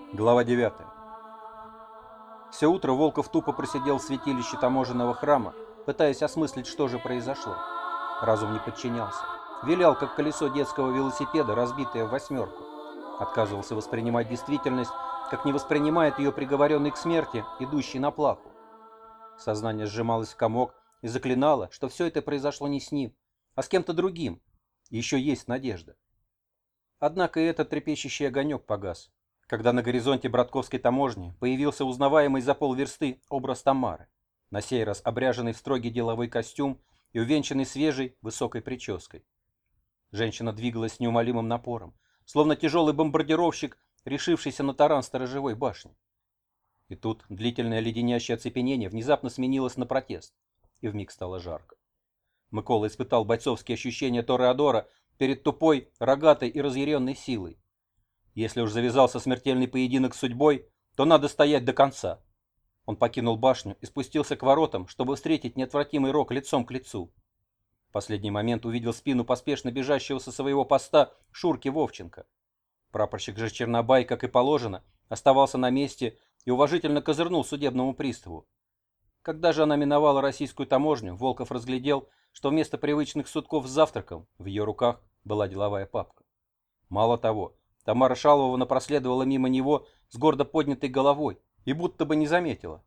Глава 9. Все утро Волков тупо просидел в святилище таможенного храма, пытаясь осмыслить, что же произошло. Разум не подчинялся. Вилял, как колесо детского велосипеда, разбитое в восьмерку. Отказывался воспринимать действительность, как не воспринимает ее приговоренный к смерти, идущий на плаху. Сознание сжималось в комок и заклинало, что все это произошло не с ним, а с кем-то другим. Еще есть надежда. Однако и этот трепещущий огонек погас, когда на горизонте Братковской таможни появился узнаваемый за полверсты образ Тамары, на сей раз обряженный в строгий деловой костюм и увенчанный свежей высокой прической. Женщина двигалась с неумолимым напором, словно тяжелый бомбардировщик, решившийся на таран сторожевой башни. И тут длительное леденящее оцепенение внезапно сменилось на протест, и вмиг стало жарко. Микола испытал бойцовские ощущения Тореадора перед тупой, рогатой и разъяренной силой. Если уж завязался смертельный поединок с судьбой, то надо стоять до конца. Он покинул башню и спустился к воротам, чтобы встретить неотвратимый рок лицом к лицу. В последний момент увидел спину поспешно бежащего со своего поста Шурки Вовченко. Прапорщик же Чернобай, как и положено, оставался на месте и уважительно козырнул судебному приставу. Когда же она миновала российскую таможню, Волков разглядел, что вместо привычных сутков с завтраком в ее руках была деловая папка. Мало того, Тамара Шаловна проследовала мимо него с гордо поднятой головой и будто бы не заметила.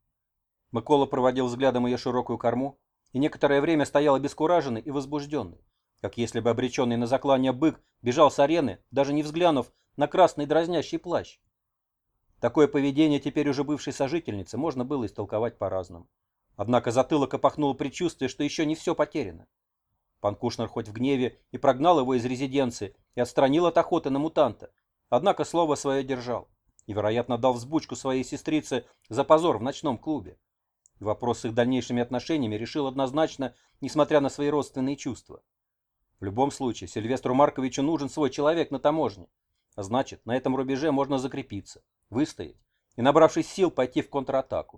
Микола проводил взглядом ее широкую корму и некоторое время стоял обескураженный и возбужденный, как если бы обреченный на заклание бык бежал с арены, даже не взглянув на красный дразнящий плащ. Такое поведение теперь уже бывшей сожительницы можно было истолковать по-разному. Однако затылок опахнуло предчувствие, что еще не все потеряно. Пан Кушнер хоть в гневе и прогнал его из резиденции и отстранил от охоты на мутанта, однако слово свое держал и, вероятно, дал взбучку своей сестрице за позор в ночном клубе. И вопрос с их дальнейшими отношениями решил однозначно, несмотря на свои родственные чувства. В любом случае, Сильвестру Марковичу нужен свой человек на таможне, а значит, на этом рубеже можно закрепиться, выстоять и, набравшись сил, пойти в контратаку.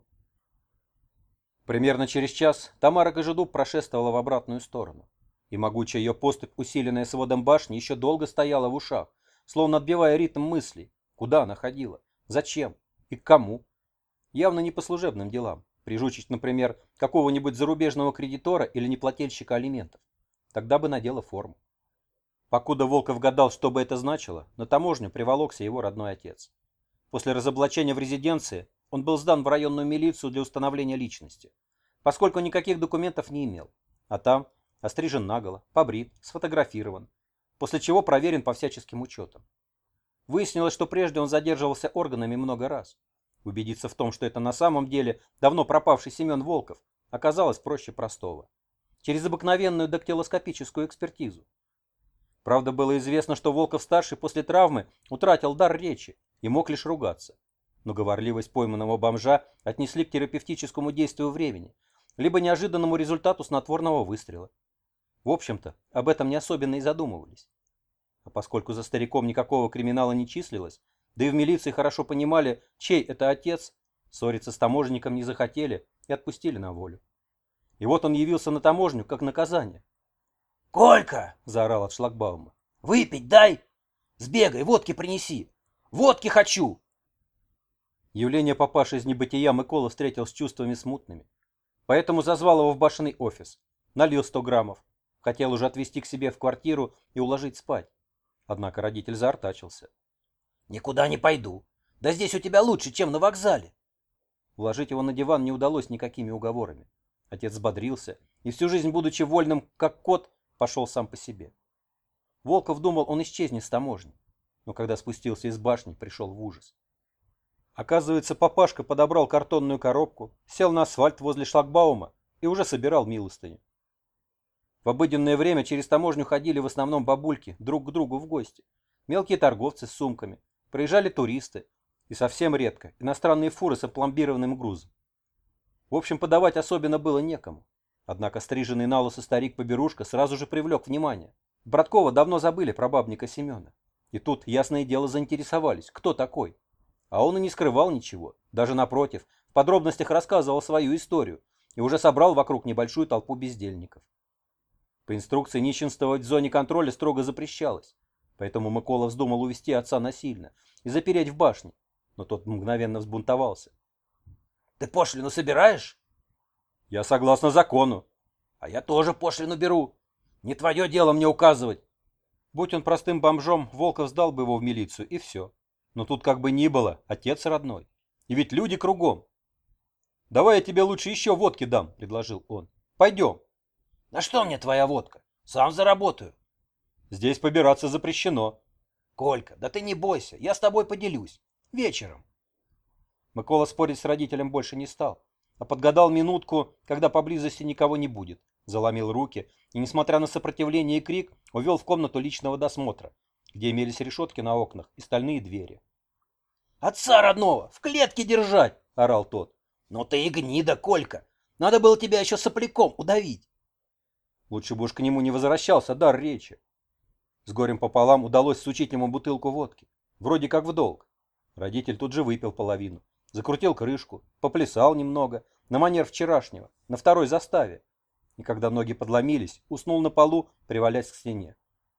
Примерно через час Тамара Кожедуб прошествовала в обратную сторону, и могучая ее поступь, усиленная сводом башни, еще долго стояла в ушах, словно отбивая ритм мыслей, куда она ходила, зачем и к кому. Явно не по служебным делам, прижучить, например, какого-нибудь зарубежного кредитора или неплательщика алиментов. Тогда бы надела форму. Покуда Волков гадал, что бы это значило, на таможню приволокся его родной отец. После разоблачения в резиденции он был сдан в районную милицию для установления личности, поскольку никаких документов не имел, а там острижен наголо, побрит, сфотографирован, после чего проверен по всяческим учетам. Выяснилось, что прежде он задерживался органами много раз. Убедиться в том, что это на самом деле давно пропавший Семен Волков, оказалось проще простого. Через обыкновенную дактилоскопическую экспертизу. Правда, было известно, что Волков-старший после травмы утратил дар речи и мог лишь ругаться. Но говорливость пойманного бомжа отнесли к терапевтическому действию времени, либо неожиданному результату снотворного выстрела. В общем-то, об этом не особенно и задумывались. А поскольку за стариком никакого криминала не числилось, да и в милиции хорошо понимали, чей это отец, ссориться с таможенником не захотели и отпустили на волю. И вот он явился на таможню как наказание. «Колька!» — заорал от шлагбаума. «Выпить дай! Сбегай, водки принеси! Водки хочу!» Явление папаши из небытия Микола встретил с чувствами смутными. Поэтому зазвал его в башенный офис, налил 100 граммов, хотел уже отвезти к себе в квартиру и уложить спать. Однако родитель заортачился. «Никуда не пойду. Да здесь у тебя лучше, чем на вокзале!» Уложить его на диван не удалось никакими уговорами. Отец взбодрился и всю жизнь, будучи вольным, как кот, пошел сам по себе. Волков думал, он исчезнет с таможни, но когда спустился из башни, пришел в ужас. Оказывается, папашка подобрал картонную коробку, сел на асфальт возле шлагбаума и уже собирал милостыню. В обыденное время через таможню ходили в основном бабульки друг к другу в гости, мелкие торговцы с сумками, проезжали туристы и совсем редко иностранные фуры с опломбированным грузом. В общем, подавать особенно было некому. Однако стриженный на лысо старик-поберушка сразу же привлек внимание. Браткова давно забыли про бабника Семена. И тут, ясное дело, заинтересовались, кто такой. А он и не скрывал ничего, даже напротив, в подробностях рассказывал свою историю и уже собрал вокруг небольшую толпу бездельников. По инструкции нищенствовать в зоне контроля строго запрещалось, поэтому Микола вздумал увести отца насильно и запереть в башне, Но тот мгновенно взбунтовался. Ты пошлину собираешь? Я согласно закону. А я тоже пошлину беру. Не твое дело мне указывать. Будь он простым бомжом, Волков сдал бы его в милицию, и все. Но тут как бы ни было, отец родной. И ведь люди кругом. «Давай я тебе лучше еще водки дам», — предложил он. «Пойдем». На что мне твоя водка? Сам заработаю. «Здесь побираться запрещено». Колька, да ты не бойся, я с тобой поделюсь. Вечером. Микола спорить с родителем больше не стал, а подгадал минутку, когда поблизости никого не будет. Заломил руки и, несмотря на сопротивление и крик, увел в комнату личного досмотра, где имелись решетки на окнах и стальные двери. Отца родного в клетке держать, Орал тот. Ну ты и гнида, Колька. Надо было тебя еще сопляком удавить. Лучше бы уж к нему не возвращался дар речи. С горем пополам удалось сучить ему бутылку водки. Вроде как в долг. Родитель тут же выпил половину. Закрутил крышку, поплясал немного, на манер вчерашнего, на второй заставе. И когда ноги подломились, уснул на полу, привалясь к стене.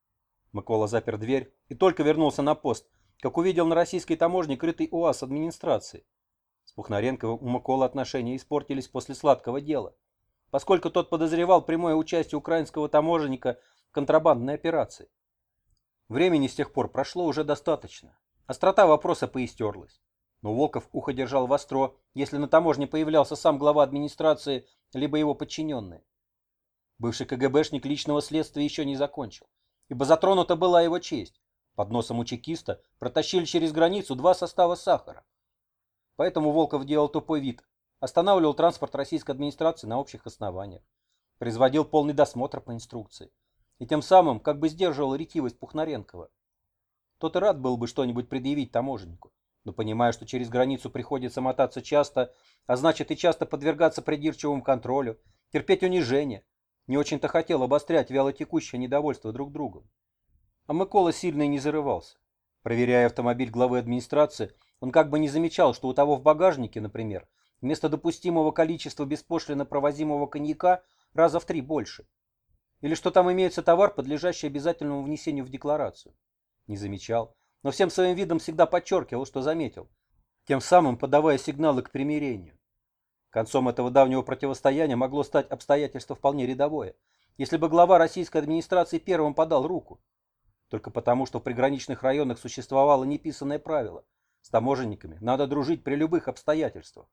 Микола запер дверь и только вернулся на пост, как увидел на российской таможне крытый УАЗ администрации. С Пухнаренковым у Миколы отношения испортились после сладкого дела, поскольку тот подозревал прямое участие украинского таможенника в контрабандной операции. Времени с тех пор прошло уже достаточно. Острота вопроса поистерлась. Но Волков ухо держал востро, если на таможне появлялся сам глава администрации, либо его подчиненные. Бывший КГБшник личного следствия еще не закончил, ибо затронута была его честь. Под носом у чекиста протащили через границу 2 состава сахара. Поэтому Волков делал тупой вид, останавливал транспорт российской администрации на общих основаниях, производил полный досмотр по инструкции и тем самым как бы сдерживал ретивость Пухнаренкова. Тот и рад был бы что-нибудь предъявить таможеннику, но понимая, что через границу приходится мотаться часто, а значит и часто подвергаться придирчивому контролю, терпеть унижение, не очень-то хотел обострять вялотекущее недовольство друг другом. А Микола сильно и не зарывался. Проверяя автомобиль главы администрации, он как бы не замечал, что у того в багажнике, например, вместо допустимого количества беспошлино провозимого коньяка раза в 3 больше. Или что там имеется товар, подлежащий обязательному внесению в декларацию. Не замечал, но всем своим видом всегда подчеркивал, что заметил, тем самым подавая сигналы к примирению. Концом этого давнего противостояния могло стать обстоятельство вполне рядовое, если бы глава российской администрации первым подал руку. Только потому, что в приграничных районах существовало неписанное правило: с таможенниками надо дружить при любых обстоятельствах.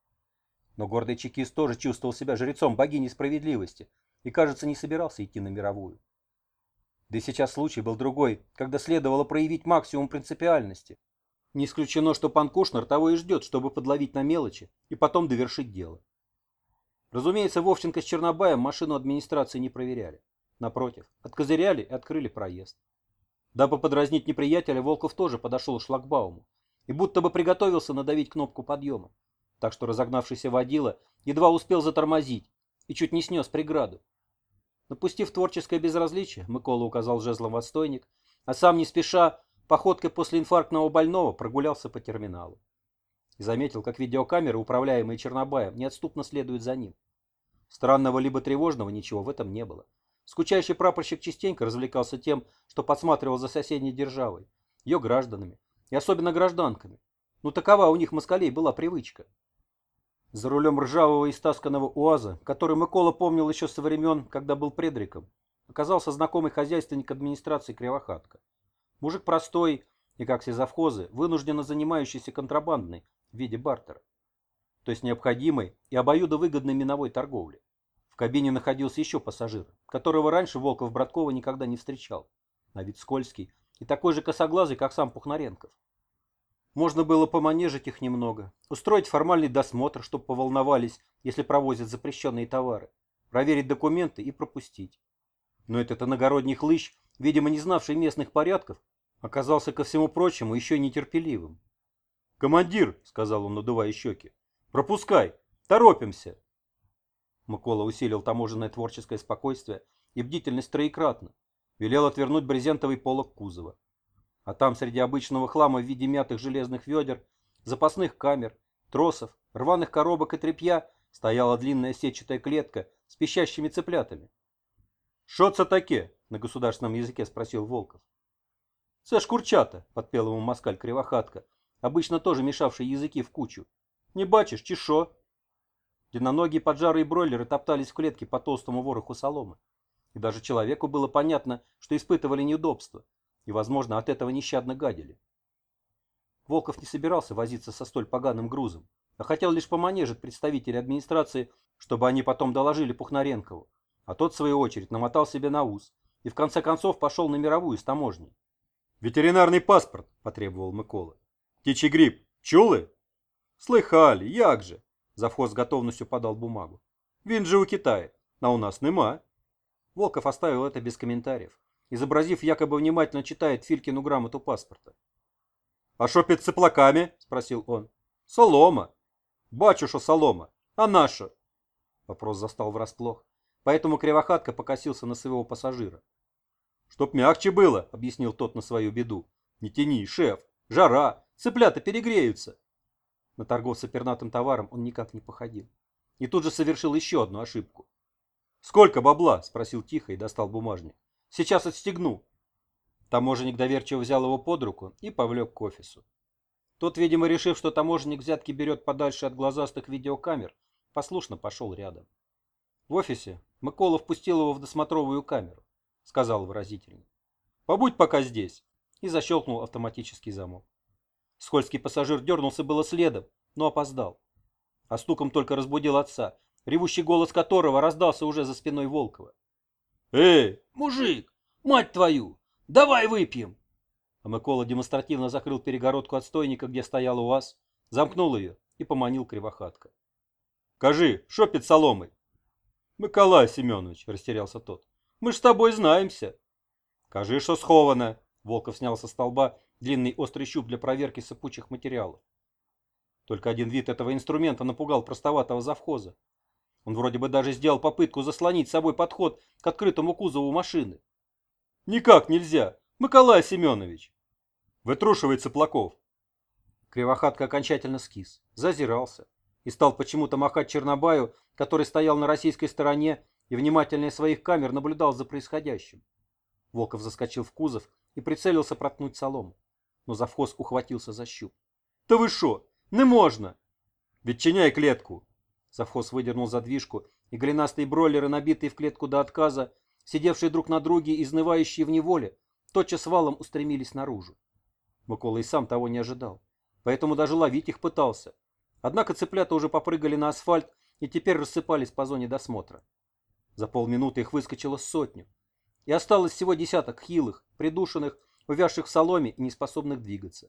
Но гордый чекист тоже чувствовал себя жрецом богини справедливости и, кажется, не собирался идти на мировую. Да и сейчас случай был другой, когда следовало проявить максимум принципиальности. Не исключено, что пан Кушнер того и ждет, чтобы подловить на мелочи и потом довершить дело. Разумеется, Вовченко с Чернобаем машину администрации не проверяли. Напротив, откозыряли и открыли проезд. Дабы подразнить неприятеля, Волков тоже подошел к шлагбауму и будто бы приготовился надавить кнопку подъема, так что разогнавшийся водила едва успел затормозить и чуть не снес преграду. Напустив творческое безразличие, Микола указал жезлом в отстойник, а сам не спеша, походкой после инфарктного больного, прогулялся по терминалу. И заметил, как видеокамеры, управляемые Чернобаем, неотступно следуют за ним. Странного либо тревожного ничего в этом не было. Скучающий прапорщик частенько развлекался тем, что подсматривал за соседней державой, ее гражданами и особенно гражданками. Ну такова у них, москалей, была привычка. За рулем ржавого и стасканного УАЗа, который Микола помнил еще со времен, когда был предриком, оказался знакомый хозяйственник администрации Кривохатка. Мужик простой и, как все завхозы, вынужденно занимающийся контрабандной в виде бартера, то есть необходимой и обоюдовыгодной миновой торговлей. В кабине находился еще пассажир, которого раньше Волков-Браткова никогда не встречал, на вид скользкий и такой же косоглазый, как сам Пухнаренков. Можно было поманежить их немного, устроить формальный досмотр, чтобы поволновались, если провозят запрещенные товары, проверить документы и пропустить. Но этот иногородний хлыщ, видимо не знавший местных порядков, оказался ко всему прочему еще и нетерпеливым. «Командир», — сказал он, надувая щеки, — «пропускай, торопимся». Микола усилил таможенное творческое спокойствие и бдительность троекратно, велел отвернуть брезентовый полог кузова. А там среди обычного хлама в виде мятых железных ведер, запасных камер, тросов, рваных коробок и тряпья стояла длинная сетчатая клетка с пищащими цыплятами. «Шо це таке?» — на государственном языке спросил Волков. «Це ж курчата», — подпел ему москаль Кривохатка, обычно тоже мешавший языки в кучу. «Не бачишь, чи шо?» Длинноногие поджарые бройлеры топтались в клетке по толстому вороху соломы. И даже человеку было понятно, что испытывали неудобства, и, возможно, от этого нещадно гадили. Волков не собирался возиться со столь поганым грузом, а хотел лишь поманежить представителей администрации, чтобы они потом доложили Пухнаренкову, а тот, в свою очередь, намотал себе на ус и в конце концов пошел на мировую с таможней. «Ветеринарный паспорт», – потребовал Микола. «Птичий грипп. Чули?» «Слыхали, як же?» – завхоз с готовностью подал бумагу. «Він же у Китае, а у нас нема». Волков оставил это без комментариев, изобразив, якобы внимательно читает Филькину грамоту паспорта. «А шо під цыплаками?» – спросил он. «Солома». «Бачу, шо солома. А наша?» Вопрос застал врасплох, поэтому Кривохатка покосился на своего пассажира. «Чтоб мягче было», – объяснил тот на свою беду. «Не тяни, шеф. Жара. Цыплята перегреются». На торговца пернатым товаром он никак не походил. И тут же совершил еще одну ошибку. «Сколько бабла?» – Спросил тихо и достал бумажник. «Сейчас отстегну». Таможенник доверчиво взял его под руку и повлек к офису. Тот, видимо, решив, что таможенник взятки берет подальше от глазастых видеокамер, послушно пошел рядом. В офисе Микола впустил его в досмотровую камеру, сказал выразительно. «Побудь пока здесь», и защелкнул автоматический замок. Скользкий пассажир дернулся было следом, но опоздал. А стуком только разбудил отца, ревущий голос которого раздался уже за спиной Волкова. «Эй, Мужик, мать твою, давай выпьем!» А Микола демонстративно закрыл перегородку отстойника, где стоял УАЗ, замкнул ее и поманил Кривохатка. кажи, шо під соломой?» «Миколай Семенович», – растерялся тот, – «мы ж с тобой знаемся». «Кажи, что сховано». Волков снял со столба длинный острый щуп для проверки сыпучих материалов. Только один вид этого инструмента напугал простоватого завхоза. Он вроде бы даже сделал попытку заслонить собой подход к открытому кузову машины. «Никак нельзя, Миколай Семенович!» «Вытрушивай цыплаков!» Кривохатка окончательно скис, зазирался и стал почему-то махать Чернобаю, который стоял на российской стороне и внимательнее своих камер наблюдал за происходящим. Волков заскочил в кузов и прицелился проткнуть солому, но завхоз ухватился за щуп. «Да вы шо? Не можно!» «Ветчиняй клетку!» Завхоз выдернул задвижку, и голенастые бройлеры, набитые в клетку до отказа, сидевшие друг на друге и изнывающие в неволе, тотчас валом устремились наружу. Микола и сам того не ожидал, поэтому даже ловить их пытался. Однако цыплята уже попрыгали на асфальт и теперь рассыпались по зоне досмотра. За полминуты их выскочило сотню, и осталось всего десяток хилых, придушенных, увязших в соломе и неспособных двигаться.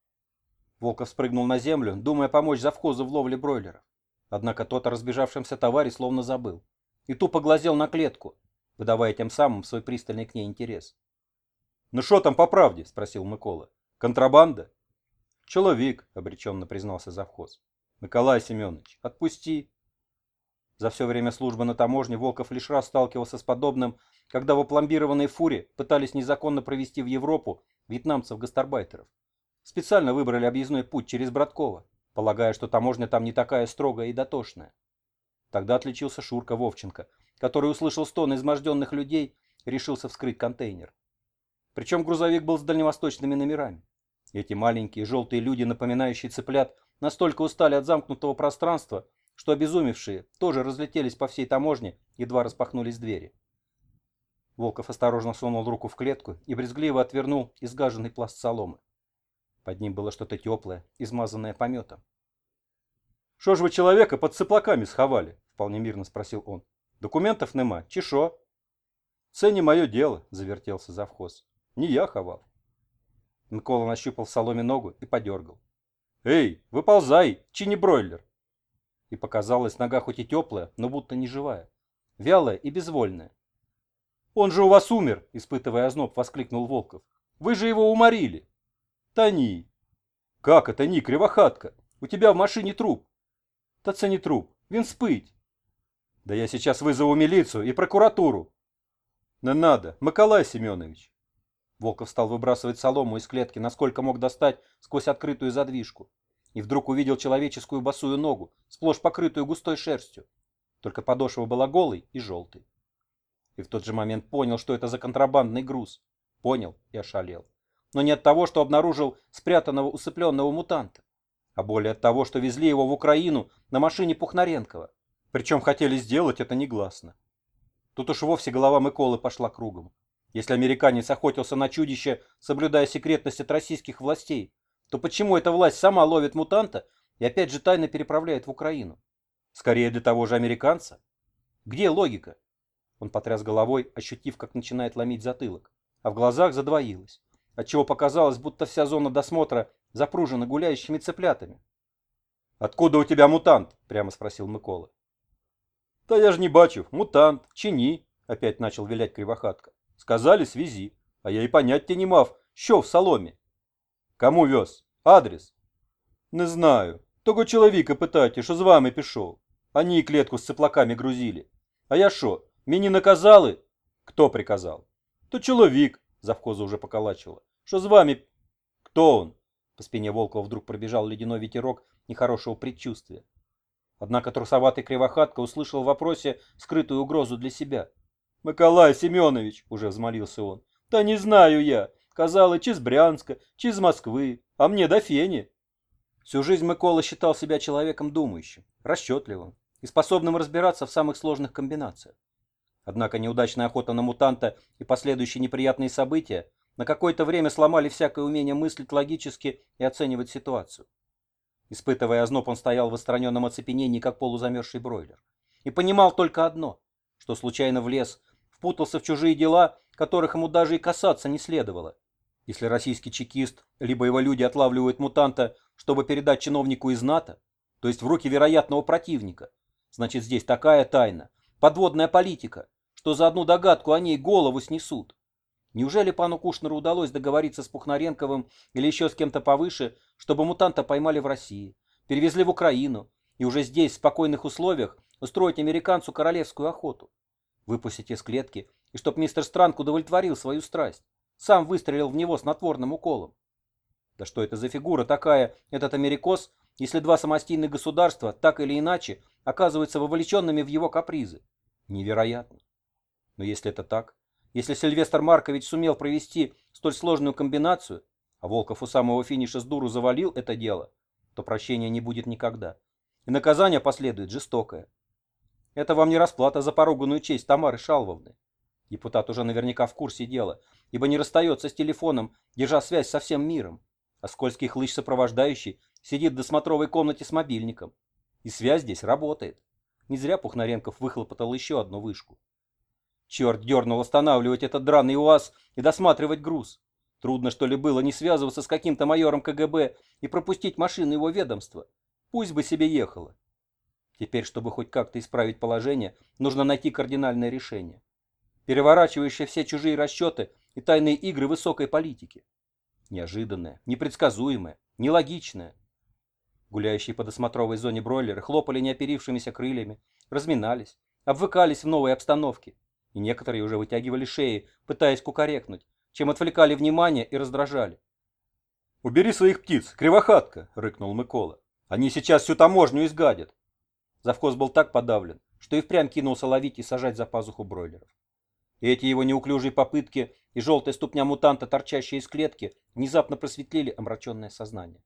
Волков спрыгнул на землю, думая помочь завхозу в ловле бройлеров. Однако тот о разбежавшемся товаре словно забыл и тупо глазел на клетку, выдавая тем самым свой пристальный к ней интерес. «Ну шо там по правде?» – спросил Микола. «Контрабанда?» «Человек», – обреченно признался завхоз. «Миколай Семенович, отпусти». За все время службы на таможне Волков лишь раз сталкивался с подобным, когда в опломбированной фуре пытались незаконно провести в Европу вьетнамцев-гастарбайтеров. Специально выбрали объездной путь через Братково, полагая, что таможня там не такая строгая и дотошная. Тогда отличился Шурка Вовченко, который услышал стоны изможденных людей и решился вскрыть контейнер. Причем грузовик был с дальневосточными номерами. И эти маленькие желтые люди, напоминающие цыплят, настолько устали от замкнутого пространства, что обезумевшие тоже разлетелись по всей таможне, едва распахнулись двери. Волков осторожно сунул руку в клетку и брезгливо отвернул изгаженный пласт соломы. Под ним было что-то теплое, измазанное пометом. «Шо ж вы человека под цыплаками сховали?» — вполне мирно спросил он. «Документов нема, чи шо?» «Це не мое дело», — завертелся завхоз. «Не я ховал». Микола нащупал в соломе ногу и подергал. «Эй, выползай, чи не бройлер!» И показалось, нога хоть и теплая, но будто не живая. Вялая и безвольная. «Он же у вас умер!» — испытывая озноб, воскликнул Волков. «Вы же его уморили!» «Тони!» «Как это не, Кривохатка? У тебя в машине труп!» «Та це не труп, він спить!» «Да я сейчас вызову милицию и прокуратуру!» «Не надо, Миколай Семенович!» Волков стал выбрасывать солому из клетки, насколько мог достать сквозь открытую задвижку. И вдруг увидел человеческую босую ногу, сплошь покрытую густой шерстью. Только подошва была голой и желтой. И в тот же момент понял, что это за контрабандный груз. Понял и ошалел. но не от того, что обнаружил спрятанного усыпленного мутанта, а более от того, что везли его в Украину на машине Пухнаренкова. Причем хотели сделать это негласно. Тут уж вовсе голова Миколы пошла кругом. Если американец охотился на чудище, соблюдая секретность от российских властей, то почему эта власть сама ловит мутанта и опять же тайно переправляет в Украину? Скорее для того же американца. Где логика? Он потряс головой, ощутив, как начинает ломить затылок, а в глазах задвоилось, отчего показалось, будто вся зона досмотра запружена гуляющими цыплятами. «Откуда у тебя мутант?» – прямо спросил Микола. «Та я ж не бачу. Мутант. Чини!» – опять начал вилять Кривохатка. «Сказали, свези. А я и понять-то не мав. Що в соломі?» «Кому вез? Адрес?» «Не знаю. Того чоловіка питайте, що з вами пішов. Они клетку з цыплаками грузили. А я шо, мені наказали?» «Кто приказал?» «То чоловік», – завхоза уже поколачивало. «Що з вами?» «Кто он?» По спине Волкова вдруг пробежал ледяной ветерок нехорошего предчувствия. Однако трусоватый Кривохатка услышал в вопросе скрытую угрозу для себя. «Миколай Семенович», – уже взмолился он, – «да не знаю я. Казалось, чи с Брянска, чи с Москвы, а мне до фени». Всю жизнь Микола считал себя человеком думающим, расчетливым и способным разбираться в самых сложных комбинациях. Однако неудачная охота на мутанта и последующие неприятные события на какое-то время сломали всякое умение мыслить логически и оценивать ситуацию. Испытывая озноб, он стоял в отстраненном оцепенении, как полузамерзший бройлер. И понимал только одно, что случайно влез, впутался в чужие дела, которых ему даже и касаться не следовало. Если российский чекист, либо его люди отлавливают мутанта, чтобы передать чиновнику из НАТО, то есть в руки вероятного противника, значит здесь такая тайна, подводная политика, что за одну догадку о ней голову снесут. Неужели пану Кушнеру удалось договориться с Пухнаренковым или еще с кем-то повыше, чтобы мутанта поймали в России, перевезли в Украину и уже здесь, в спокойных условиях, устроить американцу королевскую охоту? Выпустить из клетки, и чтоб мистер Странг удовлетворил свою страсть, сам выстрелил в него снотворным уколом. Да что это за фигура такая, этот америкос, если два самостийных государства так или иначе оказываются вовлеченными в его капризы? Невероятно. Но если это так, если Сильвестр Маркович сумел провести столь сложную комбинацию, а Волков у самого финиша с дуру завалил это дело, то прощения не будет никогда. И наказание последует жестокое. Это вам не расплата за поруганную честь Тамары Шалвовны. Депутат уже наверняка в курсе дела, ибо не расстается с телефоном, держа связь со всем миром. А скользкий хлыщ-сопровождающий сидит в досмотровой комнате с мобильником. И связь здесь работает. Не зря Пухнаренков выхлопотал еще одну вышку. Черт дернул останавливать этот драный УАЗ и досматривать груз. Трудно, что ли, было не связываться с каким-то майором КГБ и пропустить машину его ведомства. Пусть бы себе ехала. Теперь, чтобы хоть как-то исправить положение, нужно найти кардинальное решение, переворачивающее все чужие расчеты и тайные игры высокой политики. Неожиданное, непредсказуемое, нелогичное. Гуляющие по досмотровой зоне бройлеры хлопали неоперившимися крыльями, разминались, обвыкались в новой обстановке, и некоторые уже вытягивали шеи, пытаясь кукарекнуть, чем отвлекали внимание и раздражали. «Убери своих птиц, Кривохатка!» — рыкнул Микола. «Они сейчас всю таможню изгадят!» Завхоз был так подавлен, что и впрямь кинулся ловить и сажать за пазуху бройлеров. И эти его неуклюжие попытки и желтая ступня мутанта, торчащая из клетки, внезапно просветлили омраченное сознание.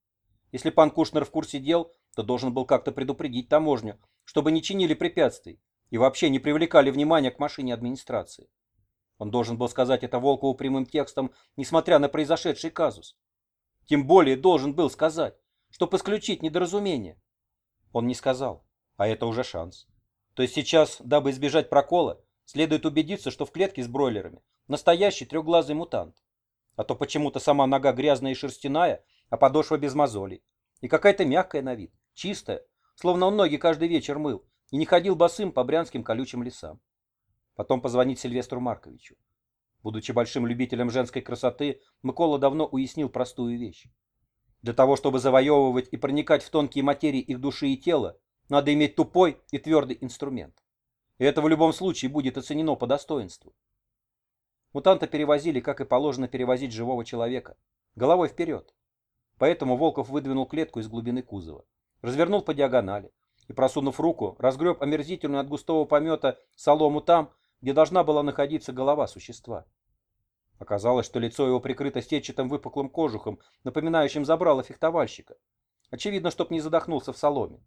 Если пан Кушнер в курсе дел, то должен был как-то предупредить таможню, чтобы не чинили препятствий и вообще не привлекали внимания к машине администрации. Он должен был сказать это Волкову прямым текстом, несмотря на произошедший казус. Тем более должен был сказать, чтобы исключить недоразумение. Он не сказал, а это уже шанс. То есть сейчас, дабы избежать прокола, следует убедиться, что в клетке с бройлерами настоящий трехглазый мутант. А то почему-то сама нога грязная и шерстяная, а подошва без мозолей. И какая-то мягкая на вид, чистая, словно он ноги каждый вечер мыл и не ходил босым по брянским колючим лесам. Потом позвонить Сильвестру Марковичу. Будучи большим любителем женской красоты, Микола давно уяснил простую вещь. Для того, чтобы завоевывать и проникать в тонкие материи их души и тела, надо иметь тупой и твердый инструмент. И это в любом случае будет оценено по достоинству. Мутанта перевозили, как и положено перевозить живого человека, головой вперед. Поэтому Волков выдвинул клетку из глубины кузова, развернул по диагонали и, просунув руку, разгреб омерзительную от густого помета солому там, где должна была находиться голова существа. Оказалось, что лицо его прикрыто сетчатым выпуклым кожухом, напоминающим забрало фехтовальщика. Очевидно, чтоб не задохнулся в соломе.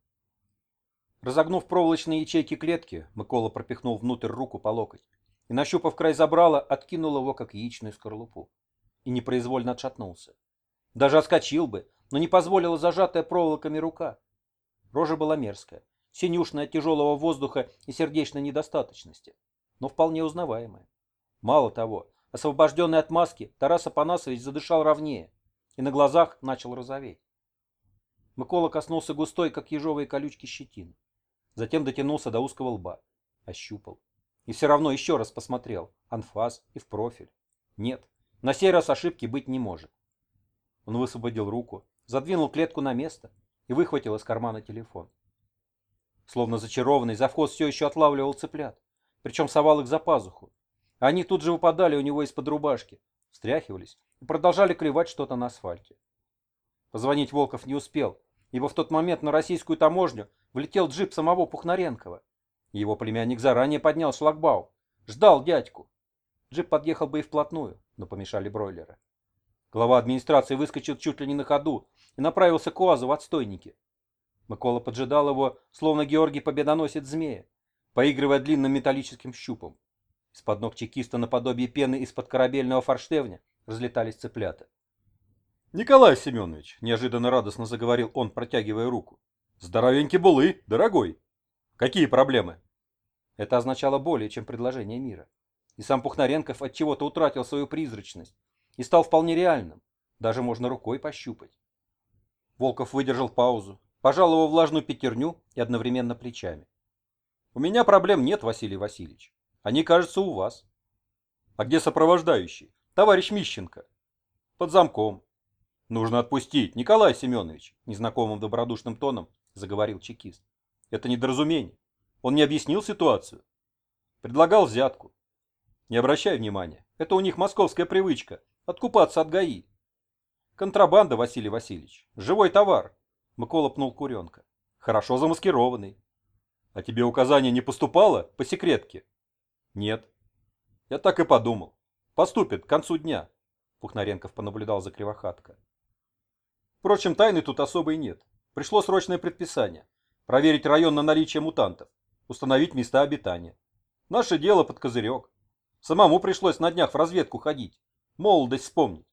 Разогнув проволочные ячейки клетки, Микола пропихнул внутрь руку по локоть и, нащупав край забрала, откинул его, как яичную скорлупу. И непроизвольно отшатнулся. Даже отскочил бы, но не позволила зажатая проволоками рука. Рожа была мерзкая, синюшная от тяжелого воздуха и сердечной недостаточности, но вполне узнаваемая. Мало того, освобожденный от маски, Тарас Апанасович задышал ровнее и на глазах начал розоветь. Микола коснулся густой, как ежовые колючки, щетины. Затем дотянулся до узкого лба, ощупал. И все равно еще раз посмотрел, анфас и в профиль. Нет, на сей раз ошибки быть не может. Он высвободил руку, задвинул клетку на место и выхватил из кармана телефон. Словно зачарованный, завхоз все еще отлавливал цыплят, причем совал их за пазуху. Они тут же выпадали у него из-под рубашки, встряхивались и продолжали клевать что-то на асфальте. Позвонить Волков не успел, ибо в тот момент на российскую таможню влетел джип самого Пухнаренкова. Его племянник заранее поднял шлагбаум, ждал дядьку. Джип подъехал бы и вплотную, но помешали бройлеры. Глава администрации выскочил чуть ли не на ходу и направился к УАЗу в отстойнике. Микола поджидал его, словно Георгий Победоносец змея, поигрывая длинным металлическим щупом. Из-под ног чекиста наподобие пены из-под корабельного форштевня разлетались цыплята. «Николай Семенович», — неожиданно радостно заговорил он, протягивая руку. «Здоровенький булы, дорогой. Какие проблемы?» Это означало более, чем предложение мира. И сам Пухнаренков отчего-то утратил свою призрачность и стал вполне реальным. Даже можно рукой пощупать. Волков выдержал паузу, пожал его влажную пятерню и одновременно плечами. «У меня проблем нет, Василий Васильевич. Они, кажется, у вас». «А где сопровождающий? Товарищ Мищенко?» «Под замком». «Нужно отпустить, Николай Семенович», незнакомым добродушным тоном заговорил чекист. «Это недоразумение. Он не объяснил ситуацию. Предлагал взятку. Не обращай внимания, это у них московская привычка – откупаться от ГАИ. Контрабанда, Василий Васильевич, живой товар». Микола пнул куренка. «Хорошо замаскированный». «А тебе указание не поступало по секретке?» «Нет». «Я так и подумал. Поступит к концу дня». Пухнаренков понаблюдал за Кривохатко. «Впрочем, тайны тут особой нет. Пришло срочное предписание. Проверить район на наличие мутантов. Установить места обитания. Наше дело под козырек. Самому пришлось на днях в разведку ходить. Молодость вспомнить».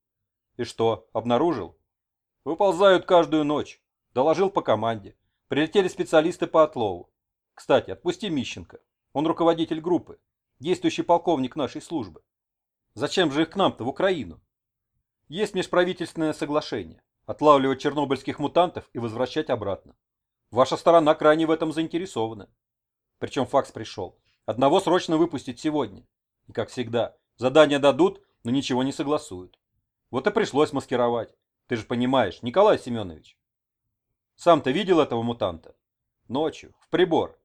«И что, обнаружил?» «Выползают каждую ночь. Доложил по команде. Прилетели специалисты по отлову. Кстати, отпусти Мищенко. Он руководитель группы. Действующий полковник нашей службы. Зачем же их к нам-то в Украину? Есть межправительственное соглашение. Отлавливать чернобыльских мутантов и возвращать обратно. Ваша сторона крайне в этом заинтересована. Причем факс пришел. Одного срочно выпустить сегодня. И как всегда, задания дадут, но ничего не согласуют. Вот и пришлось маскировать. Ты же понимаешь, Николай Семенович. Сам-то видел этого мутанта? Ночью, в прибор.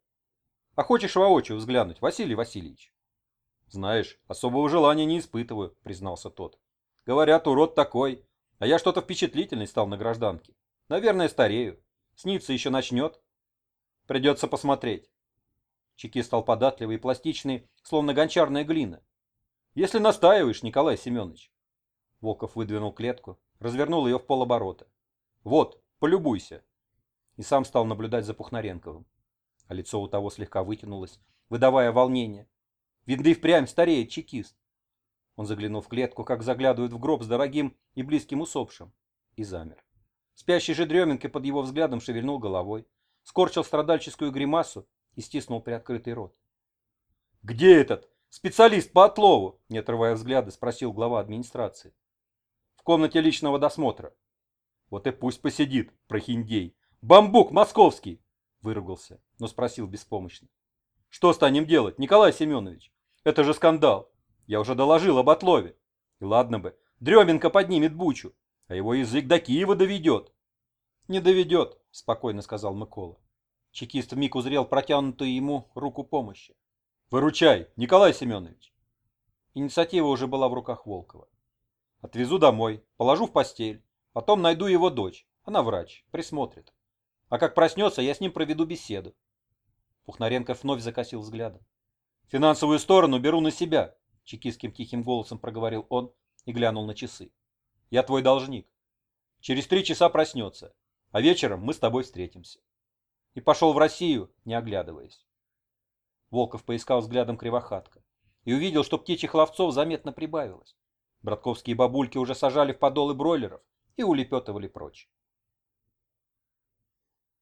А хочешь воочию взглянуть, Василий Васильевич? Знаешь, особого желания не испытываю, признался тот. Говорят, урод такой. А я что-то впечатлительный стал на гражданке. Наверное, старею. Снится еще начнет. Придется посмотреть. Чекист стал податливый и пластичный, словно гончарная глина. Если настаиваешь, Николай Семенович. Волков выдвинул клетку, развернул ее в полоборота. Вот, полюбуйся. И сам стал наблюдать за Пухнаренковым. А лицо у того слегка вытянулось, выдавая волнение. Видно, и впрямь стареет чекист. Он заглянул в клетку, как заглядывают в гроб с дорогим и близким усопшим, и замер. Спящий же Дременко под его взглядом шевельнул головой, скорчил страдальческую гримасу и стиснул приоткрытый рот. «Где этот специалист по отлову?» – не отрывая взгляда, спросил глава администрации. «В комнате личного досмотра». «Вот и пусть посидит, прохиндей. Бамбук московский!» – выругался, но спросил беспомощно. «Что станем делать, Николай Семенович? Это же скандал. Я уже доложил об отлове. И ладно бы, Дременко поднимет бучу, а его язык до Киева доведет». «Не доведет», – спокойно сказал Микола. Чекист вмиг узрел протянутую ему руку помощи. «Выручай, Николай Семенович!» Инициатива уже была в руках Волкова. «Отвезу домой, положу в постель, потом найду его дочь, она врач, присмотрит. А как проснется, я с ним проведу беседу». Пухнаренков вновь закосил взглядом. «Финансовую сторону беру на себя. чекистским тихим голосом проговорил он и глянул на часы. Я твой должник. Через 3 часа проснется, а вечером мы с тобой встретимся. И пошел в Россию, не оглядываясь. Волков поискал взглядом Кривохатка и увидел, что птичьих ловцов заметно прибавилось. Братковские бабульки уже сажали в подолы бройлеров и улепетывали прочь.